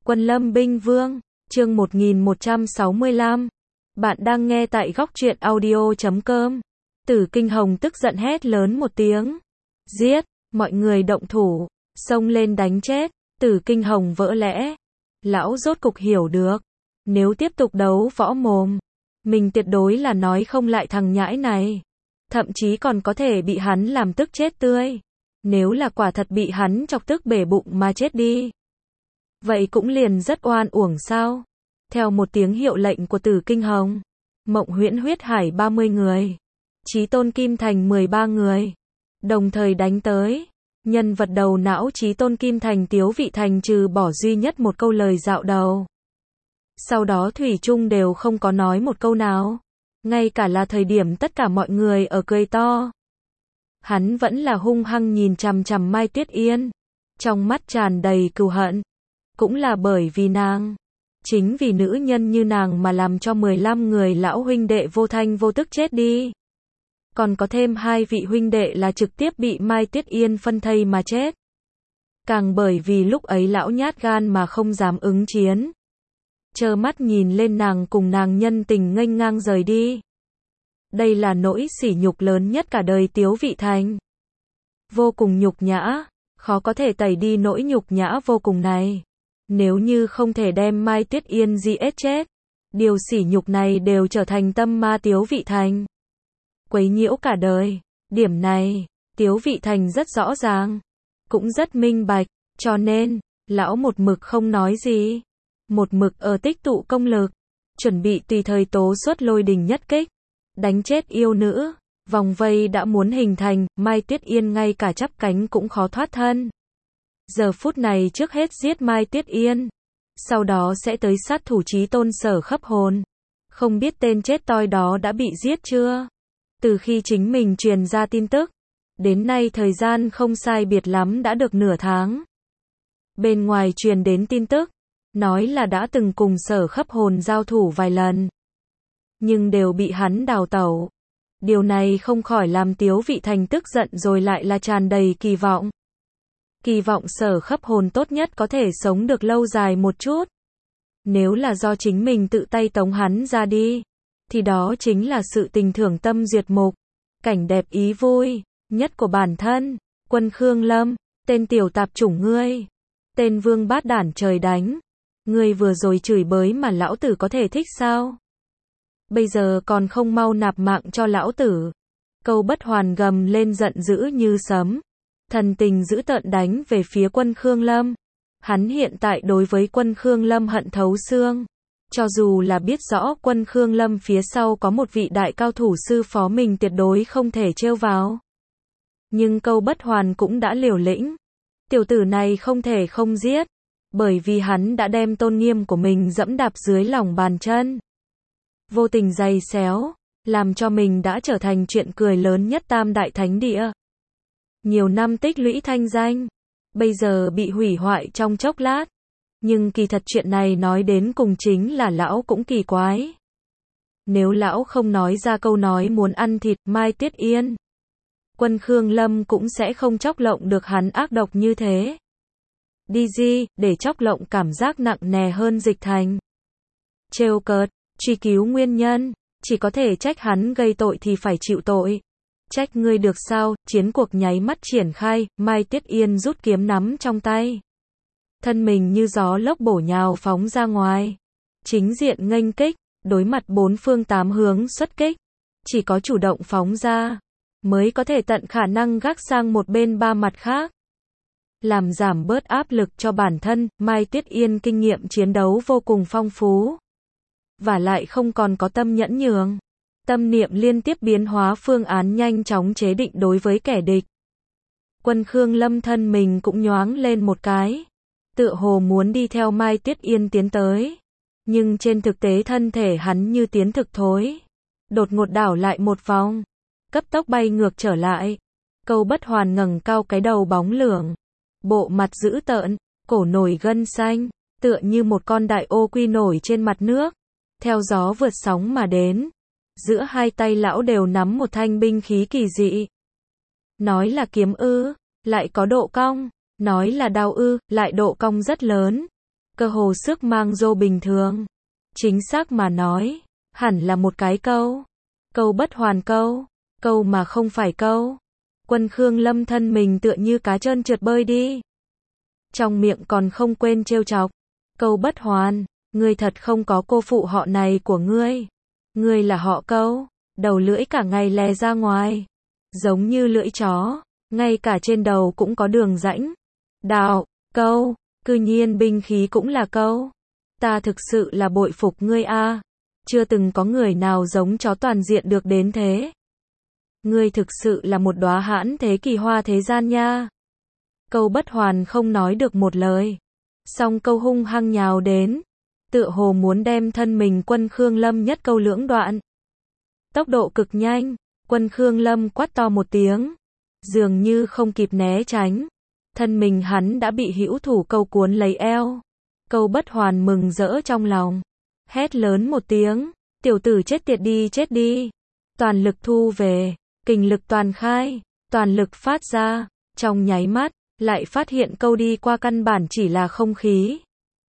Quân Lâm Binh Vương, chương 1165. Bạn đang nghe tại góc truyện audio.com. Tử Kinh Hồng tức giận hét lớn một tiếng. Giết, mọi người động thủ, xông lên đánh chết. Tử Kinh Hồng vỡ lẽ. Lão rốt cục hiểu được. Nếu tiếp tục đấu võ mồm, mình tuyệt đối là nói không lại thằng nhãi này. Thậm chí còn có thể bị hắn làm tức chết tươi. Nếu là quả thật bị hắn chọc tức bể bụng mà chết đi, vậy cũng liền rất oan uổng sao. Theo một tiếng hiệu lệnh của Tử Kinh Hồng, Mộng Huyễn Huyết Hải 30 người, Chí Tôn Kim Thành 13 người, đồng thời đánh tới. Nhân vật đầu não Chí Tôn Kim Thành Tiếu Vị Thành trừ bỏ duy nhất một câu lời dạo đầu, sau đó thủy chung đều không có nói một câu nào. Ngay cả là thời điểm tất cả mọi người ở cười to, hắn vẫn là hung hăng nhìn chằm chằm Mai Tuyết Yên, trong mắt tràn đầy cừu hận. Cũng là bởi vì nàng, chính vì nữ nhân như nàng mà làm cho 15 người lão huynh đệ vô thanh vô tức chết đi. Còn có thêm 2 vị huynh đệ là trực tiếp bị Mai Tuyết Yên phân thây mà chết. Càng bởi vì lúc ấy lão nhát gan mà không dám ứng chiến, trơ mắt nhìn lên nàng cùng nàng nhân tình nghênh ngang rời đi. Đây là nỗi sỉ nhục lớn nhất cả đời Tiếu Vị Thành. Vô cùng nhục nhã, khó có thể tẩy đi nỗi nhục nhã vô cùng này. Nếu như không thể đem Mai Tuyết Yên giết chết, điều sỉ nhục này đều trở thành tâm ma Tiếu Vị Thành, quấy nhiễu cả đời. Điểm này, Tiếu Vị Thành rất rõ ràng, cũng rất minh bạch, cho nên, lão một mực không nói gì. Một mực ở tích tụ công lực, chuẩn bị tùy thời tố xuất lôi đình nhất kích, đánh chết yêu nữ. Vòng vây đã muốn hình thành, Mai Tuyết Yên ngay cả chắp cánh cũng khó thoát thân. Giờ phút này trước hết giết Mai Tuyết Yên, sau đó sẽ tới sát thủ Chí Tôn Sở Khấp Hồn. Không biết tên chết toi đó đã bị giết chưa? Từ khi chính mình truyền ra tin tức, đến nay thời gian không sai biệt lắm đã được nửa tháng. Bên ngoài truyền đến tin tức, nói là đã từng cùng Sở Khấp Hồn giao thủ vài lần, nhưng đều bị hắn đào tẩu. Điều này không khỏi làm Tiếu Vị Thành tức giận rồi lại là tràn đầy kỳ vọng. Kỳ vọng Sở Khấp Hồn tốt nhất có thể sống được lâu dài một chút. Nếu là do chính mình tự tay tống hắn ra đi, thì đó chính là sự tình thưởng tâm duyệt mục, cảnh đẹp ý vui nhất của bản thân. Quân Khương Lâm, tên tiểu tạp chủng ngươi, tên vương bát đản trời đánh, ngươi vừa rồi chửi bới mà lão tử có thể thích sao? Bây giờ còn không mau nạp mạng cho lão tử. Câu Bất Hoàn gầm lên giận dữ như sấm, thần tình dữ tợn đánh về phía Quân Khương Lâm. Hắn hiện tại đối với Quân Khương Lâm hận thấu xương. Cho dù là biết rõ Quân Khương Lâm phía sau có một vị đại cao thủ sư phó mình tuyệt đối không thể trêu vào, nhưng Câu Bất Hoàn cũng đã liều lĩnh. Tiểu tử này không thể không giết, bởi vì hắn đã đem tôn nghiêm của mình dẫm đạp dưới lòng bàn chân, vô tình giày xéo, làm cho mình đã trở thành chuyện cười lớn nhất Tam Đại Thánh Địa. Nhiều năm tích lũy thanh danh, bây giờ bị hủy hoại trong chốc lát. Nhưng kỳ thật chuyện này nói đến cùng chính là lão cũng kỳ quái. Nếu lão không nói ra câu nói muốn ăn thịt Mai Tuyết Yên, Quân Khương Lâm cũng sẽ không chọc lộng được hắn ác độc như thế. Đi di, để chọc lộng cảm giác nặng nề hơn dịch thành. Trêu cợt, truy cứu nguyên nhân, chỉ có thể trách hắn gây tội thì phải chịu tội. Trách ngươi được sao? Chiến cuộc nháy mắt triển khai, Mai Tuyết Yên rút kiếm nắm trong tay, thân mình như gió lốc bổ nhào phóng ra ngoài, chính diện nghênh kích, đối mặt 4 phương 8 hướng xuất kích. Chỉ có chủ động phóng ra, mới có thể tận khả năng gác sang một bên 3 mặt khác, làm giảm bớt áp lực cho bản thân. Mai Tuyết Yên kinh nghiệm chiến đấu vô cùng phong phú, và lại không còn có tâm nhẫn nhường. Tâm niệm liên tiếp biến hóa phương án nhanh chóng chế định đối với kẻ địch. Quân Khương Lâm thân mình cũng nhoáng lên một cái, tựa hồ muốn đi theo Mai Tuyết Yên tiến tới, nhưng trên thực tế thân thể hắn như tiến thực thối, đột ngột đảo lại một vòng, cấp tốc bay ngược trở lại. Câu Bất Hoàn ngẩng cao cái đầu bóng lưỡng, bộ mặt dữ tợn, cổ nổi gân xanh, tựa như một con đại ô quy nổi trên mặt nước, theo gió vượt sóng mà đến. Giữa hai tay lão đều nắm một thanh binh khí kỳ dị. Nói là kiếm ư, lại có độ cong, nói là đao ư, lại độ cong rất lớn. cơ hồ sức mang rô bình thường. Chính xác mà nói, hẳn là một cái câu. Câu bất hoàn câu. Câu mà không phải câu. Quân Khương Lâm thân mình tựa như cá trơn trượt bơi đi. Trong miệng còn không quên trêu chọc. Câu bất hoàn, ngươi thật không có cô phụ họ này của ngươi. Ngươi là họ Câu, đầu lưỡi cả ngày lè ra ngoài. Giống như lưỡi chó, ngay cả trên đầu cũng có đường rãnh. Đạo, Câu, cư nhiên binh khí cũng là Câu. Ta thực sự là bội phục ngươi a. Chưa từng có người nào giống chó toàn diện được đến thế. Ngươi thực sự là một đóa hãn thế kỳ hoa thế gian nha. Câu bất hoàn không nói được một lời. Song Câu hung hăng nhào đến. Tựa hồ muốn đem thân mình Quân Khương Lâm nhất câu lưỡng đoạn. Tốc độ cực nhanh. Quân Khương Lâm quát to một tiếng. Dường như không kịp né tránh. Thân mình hắn đã bị hữu thủ Câu cuốn lấy eo. Câu bất hoàn mừng rỡ trong lòng. Hét lớn một tiếng. Tiểu tử chết đi. Toàn lực thu về. Kình lực toàn khai. Toàn lực phát ra. Trong nháy mắt, lại phát hiện Câu đi qua căn bản chỉ là không khí.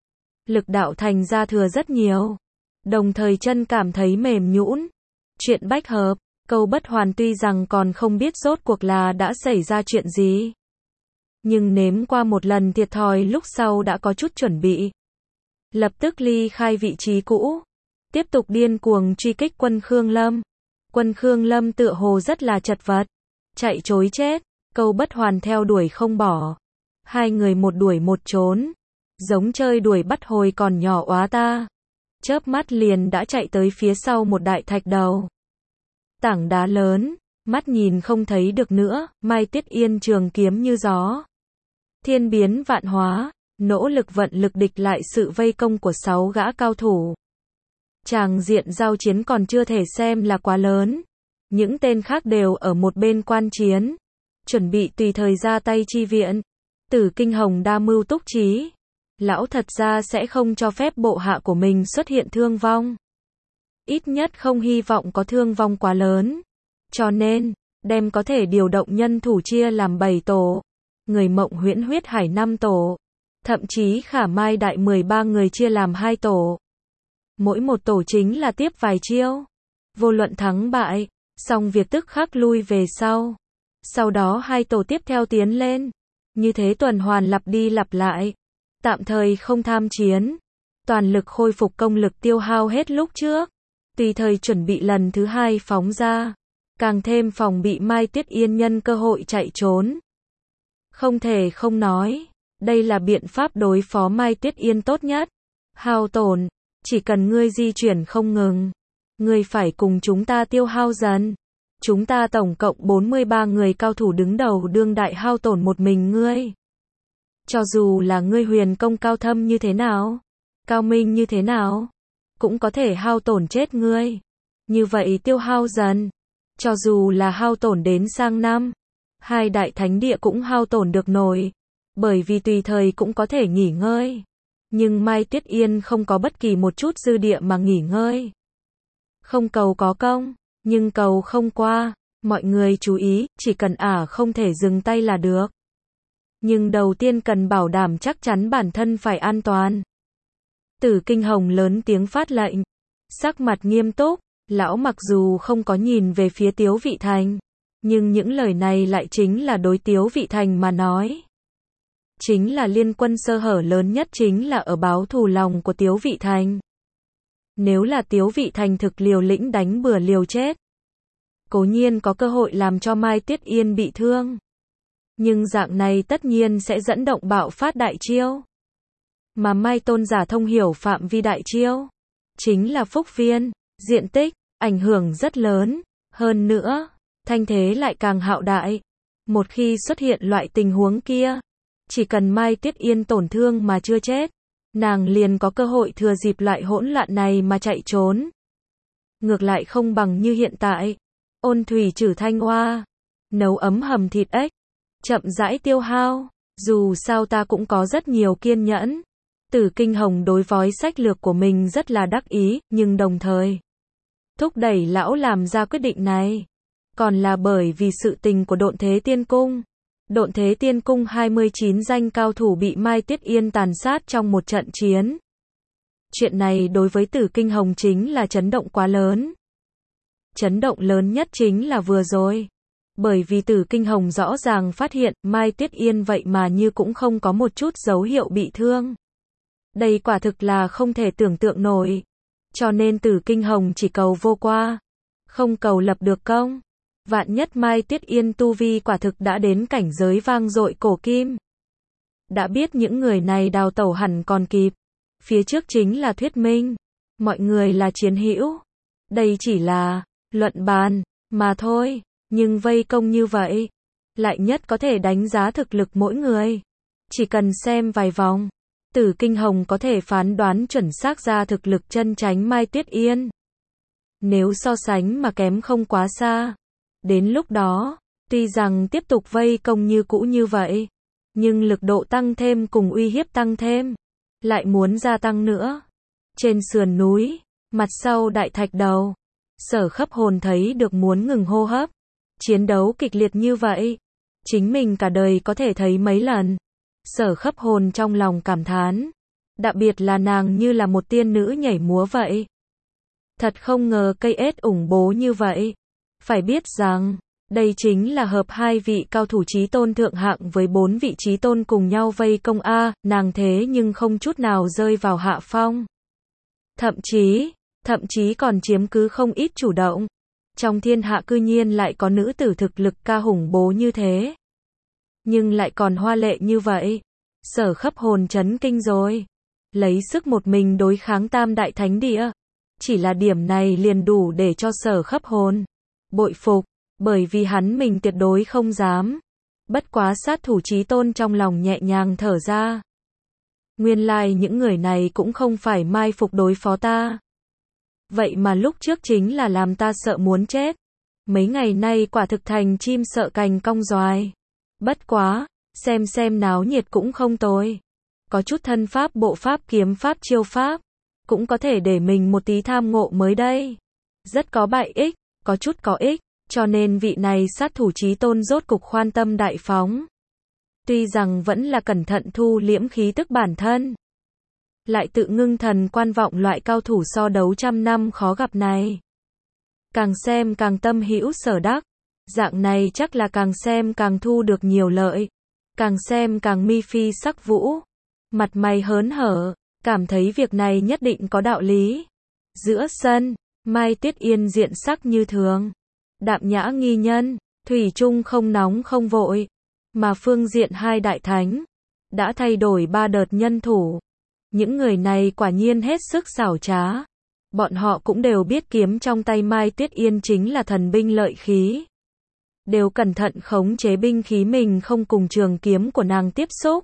Lực đạo thành ra thừa rất nhiều. Đồng thời chân cảm thấy mềm nhũn. Chuyện bách hợp. Câu bất hoàn tuy rằng còn không biết rốt cuộc là đã xảy ra chuyện gì. Nhưng nếm qua một lần thiệt thòi lúc sau đã có chút chuẩn bị. Lập tức ly khai vị trí cũ. Tiếp tục điên cuồng truy kích Quân Khương Lâm. Quân Khương Lâm tựa hồ rất là chật vật. Chạy trối chết. Câu bất hoàn theo đuổi không bỏ. Hai người một đuổi một trốn. Giống chơi đuổi bắt hồi còn nhỏ óa ta. Chớp mắt liền đã chạy tới phía sau một đại thạch đầu. Tảng đá lớn, mắt nhìn không thấy được nữa, Mai Tiết Yên trường kiếm như gió. Thiên biến vạn hóa, nỗ lực vận lực địch lại sự vây công của 6 gã cao thủ. Tràng diện giao chiến còn chưa thể xem là quá lớn. Những tên khác đều ở một bên quan chiến. Chuẩn bị tùy thời ra tay chi viện. Tử Kinh Hồng đa mưu túc trí. Lão thật ra sẽ không cho phép bộ hạ của mình xuất hiện thương vong. Ít nhất không hy vọng có thương vong quá lớn. Cho nên, đem có thể điều động nhân thủ chia làm 7 tổ. Người Mộng Huyễn Huyết Hải 5 tổ. Thậm chí Khả Mai Đại 13 người chia làm 2 tổ. Mỗi một tổ chính là tiếp vài chiêu. Vô luận thắng bại, xong việc tức khắc lui về sau. Sau đó 2 tổ tiếp theo tiến lên. Như thế tuần hoàn lặp đi lặp lại. Tạm thời không tham chiến. Toàn lực khôi phục công lực tiêu hao hết lúc trước. Tùy thời chuẩn bị lần thứ 2 phóng ra. Càng thêm phòng bị Mai Tiết Yên nhân cơ hội chạy trốn. Không thể không nói. Đây là biện pháp đối phó Mai Tiết Yên tốt nhất. Hao tổn. Chỉ cần ngươi di chuyển không ngừng. Ngươi phải cùng chúng ta tiêu hao dần. Chúng ta tổng cộng 43 người cao thủ đứng đầu đương đại hao tổn một mình ngươi. Cho dù là ngươi huyền công cao thâm như thế nào, cao minh như thế nào, cũng có thể hao tổn chết ngươi. Như vậy tiêu hao dần. Cho dù là hao tổn đến sang năm, 2 đại thánh địa cũng hao tổn được nổi. Bởi vì tùy thời cũng có thể nghỉ ngơi. Nhưng Mai Tiết Yên không có bất kỳ một chút dư địa mà nghỉ ngơi. Không cầu có công, nhưng cầu không qua. Mọi người chú ý, chỉ cần không thể dừng tay là được. Nhưng đầu tiên cần bảo đảm chắc chắn bản thân phải an toàn. Tử Kinh Hồng lớn tiếng phát lệnh. Sắc mặt nghiêm túc, lão mặc dù không có nhìn về phía Tiếu Vị Thành. Nhưng những lời này lại chính là đối Tiếu Vị Thành mà nói. Chính là liên quân sơ hở lớn nhất chính là ở báo thù lòng của Tiếu Vị Thành. Nếu là Tiếu Vị Thành thực liều lĩnh đánh bừa liều chết. Cố nhiên có cơ hội làm cho Mai Tiết Yên bị thương. Nhưng dạng này tất nhiên sẽ dẫn động bạo phát đại chiêu. Mà Mai tôn giả thông hiểu phạm vi đại chiêu. Chính là phúc viên, diện tích, ảnh hưởng rất lớn. Hơn nữa, thanh thế lại càng hạo đại. Một khi xuất hiện loại tình huống kia, chỉ cần Mai Tiết Yên tổn thương mà chưa chết, nàng liền có cơ hội thừa dịp loại hỗn loạn này mà chạy trốn. Ngược lại không bằng như hiện tại. Ôn thủy trừ thanh hoa, nấu ấm hầm thịt ếch, chậm rãi tiêu hao. Dù sao ta cũng có rất nhiều kiên nhẫn. Tử Kinh Hồng đối với sách lược của mình rất là đắc ý, nhưng đồng thời thúc đẩy lão làm ra quyết định này. Còn là bởi vì sự tình của Độn Thế Tiên Cung. Độn Thế Tiên Cung 29 danh cao thủ bị Mai Tiết Yên tàn sát trong một trận chiến. Chuyện này đối với Tử Kinh Hồng chính là chấn động quá lớn. Chấn động lớn nhất chính là vừa rồi. Bởi vì Tử Kinh Hồng rõ ràng phát hiện Mai Tiết Yên vậy mà như cũng không có một chút dấu hiệu bị thương. Đây quả thực là không thể tưởng tượng nổi. Cho nên Tử Kinh Hồng chỉ cầu vô qua, không cầu lập được công. Vạn nhất Mai Tiết Yên tu vi quả thực đã đến cảnh giới vang dội cổ kim. Đã biết những người này đào tẩu hẳn còn kịp. Phía trước chính là thuyết minh. Mọi người là chiến hữu. Đây chỉ là luận bàn mà thôi. Nhưng vây công như vậy, lại nhất có thể đánh giá thực lực mỗi người. Chỉ cần xem vài vòng, Tử Kinh Hồng có thể phán đoán chuẩn xác ra thực lực chân chánh Mai Tiết Yên. Nếu so sánh mà kém không quá xa, đến lúc đó, tuy rằng tiếp tục vây công như cũ như vậy, nhưng lực độ tăng thêm cùng uy hiếp tăng thêm, lại muốn gia tăng nữa. Trên sườn núi, mặt sau đại thạch đầu, Sở Khấp Hồn thấy được muốn ngừng hô hấp. Chiến đấu kịch liệt như vậy, chính mình cả đời có thể thấy mấy lần. Sở Khấp Hồn trong lòng cảm thán, đặc biệt là nàng như là một tiên nữ nhảy múa vậy. Thật không ngờ cây ết ủng bố như vậy. Phải biết rằng, đây chính là hợp hai vị cao thủ chí tôn thượng hạng với 4 vị chí tôn cùng nhau vây công A, nàng thế nhưng không chút nào rơi vào hạ phong. Thậm chí còn chiếm cứ không ít chủ động. Trong thiên hạ cư nhiên lại có nữ tử thực lực ca hùng bố như thế. Nhưng lại còn hoa lệ như vậy. Sở Khấp Hồn chấn kinh rồi. Lấy sức một mình đối kháng tam đại thánh địa. Chỉ là điểm này liền đủ để cho Sở Khấp Hồn bội phục. Bởi vì hắn mình tuyệt đối không dám. Bất quá sát thủ chí tôn trong lòng nhẹ nhàng thở ra. Nguyên lai những người này cũng không phải mai phục đối phó ta. Vậy mà lúc trước chính là làm ta sợ muốn chết. Mấy ngày nay quả thực thành chim sợ cành cong doài. Bất quá, xem náo nhiệt cũng không tồi. Có chút thân pháp, bộ pháp, kiếm pháp, chiêu pháp. Cũng có thể để mình một tí tham ngộ mới đây. Rất có bại ích, có chút có ích. Cho nên vị này sát thủ chí tôn rốt cục khoan tâm đại phóng. Tuy rằng vẫn là cẩn thận thu liễm khí tức bản thân. Lại tự ngưng thần quan vọng loại cao thủ so đấu trăm năm khó gặp này. Càng xem càng tâm hữu sở đắc. Dạng này chắc là càng xem càng thu được nhiều lợi. Càng xem càng mi phi sắc vũ. Mặt mày hớn hở, cảm thấy việc này nhất định có đạo lý. Giữa sân, Mai Tiết Yên diện sắc như thường. Đạm nhã nghi nhân, thủy chung không nóng không vội. Mà phương diện hai đại thánh, đã thay đổi 3 đợt nhân thủ. Những người này quả nhiên hết sức xảo trá. Bọn họ cũng đều biết kiếm trong tay Mai Tiết Yên chính là thần binh lợi khí. Đều cẩn thận khống chế binh khí mình không cùng trường kiếm của nàng tiếp xúc.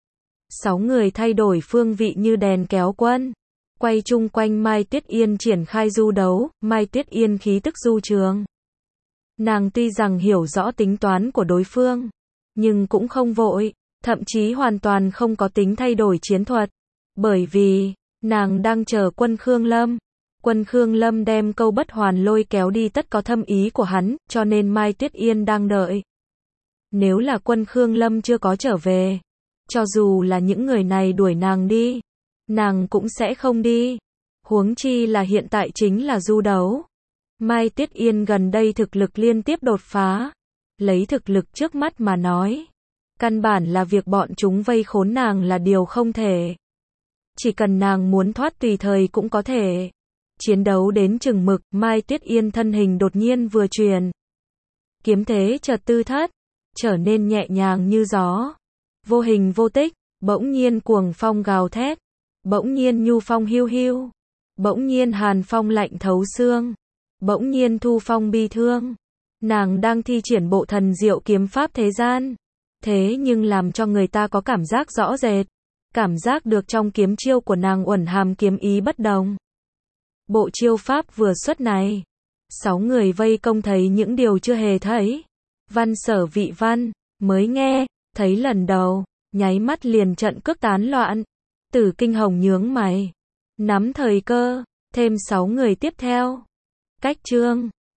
6 người thay đổi phương vị như đèn kéo quân. Quay chung quanh Mai Tiết Yên triển khai du đấu, Mai Tiết Yên khí tức du trường. Nàng tuy rằng hiểu rõ tính toán của đối phương, nhưng cũng không vội, thậm chí hoàn toàn không có tính thay đổi chiến thuật. Bởi vì, nàng đang chờ quân Khương Lâm. Quân Khương Lâm đem câu bất hoàn lôi kéo đi tất có thâm ý của hắn, cho nên Mai Tiết Yên đang đợi. Nếu là quân Khương Lâm chưa có trở về, cho dù là những người này đuổi nàng đi, nàng cũng sẽ không đi. Huống chi là hiện tại chính là du đấu. Mai Tiết Yên gần đây thực lực liên tiếp đột phá. Lấy thực lực trước mắt mà nói, căn bản là việc bọn chúng vây khốn nàng là điều không thể. Chỉ cần nàng muốn thoát tùy thời cũng có thể. Chiến đấu đến chừng mực, Mai Tiết Yên thân hình đột nhiên vừa chuyển. Kiếm thế chợt tư thất, trở nên nhẹ nhàng như gió. Vô hình vô tích, bỗng nhiên cuồng phong gào thét. Bỗng nhiên nhu phong hiu hiu. Bỗng nhiên hàn phong lạnh thấu xương. Bỗng nhiên thu phong bi thương. Nàng đang thi triển bộ thần diệu kiếm pháp thế gian. Thế nhưng làm cho người ta có cảm giác rõ rệt. Cảm giác được trong kiếm chiêu của nàng uẩn hàm kiếm ý bất đồng. Bộ chiêu pháp vừa xuất này, 6 người vây công thấy những điều chưa hề thấy. Văn Sở Vị Văn, mới nghe, thấy lần đầu, nháy mắt liền trận cước tán loạn. Tử Kinh Hồng nhướng mày, nắm thời cơ, thêm 6 người tiếp theo. Cách chương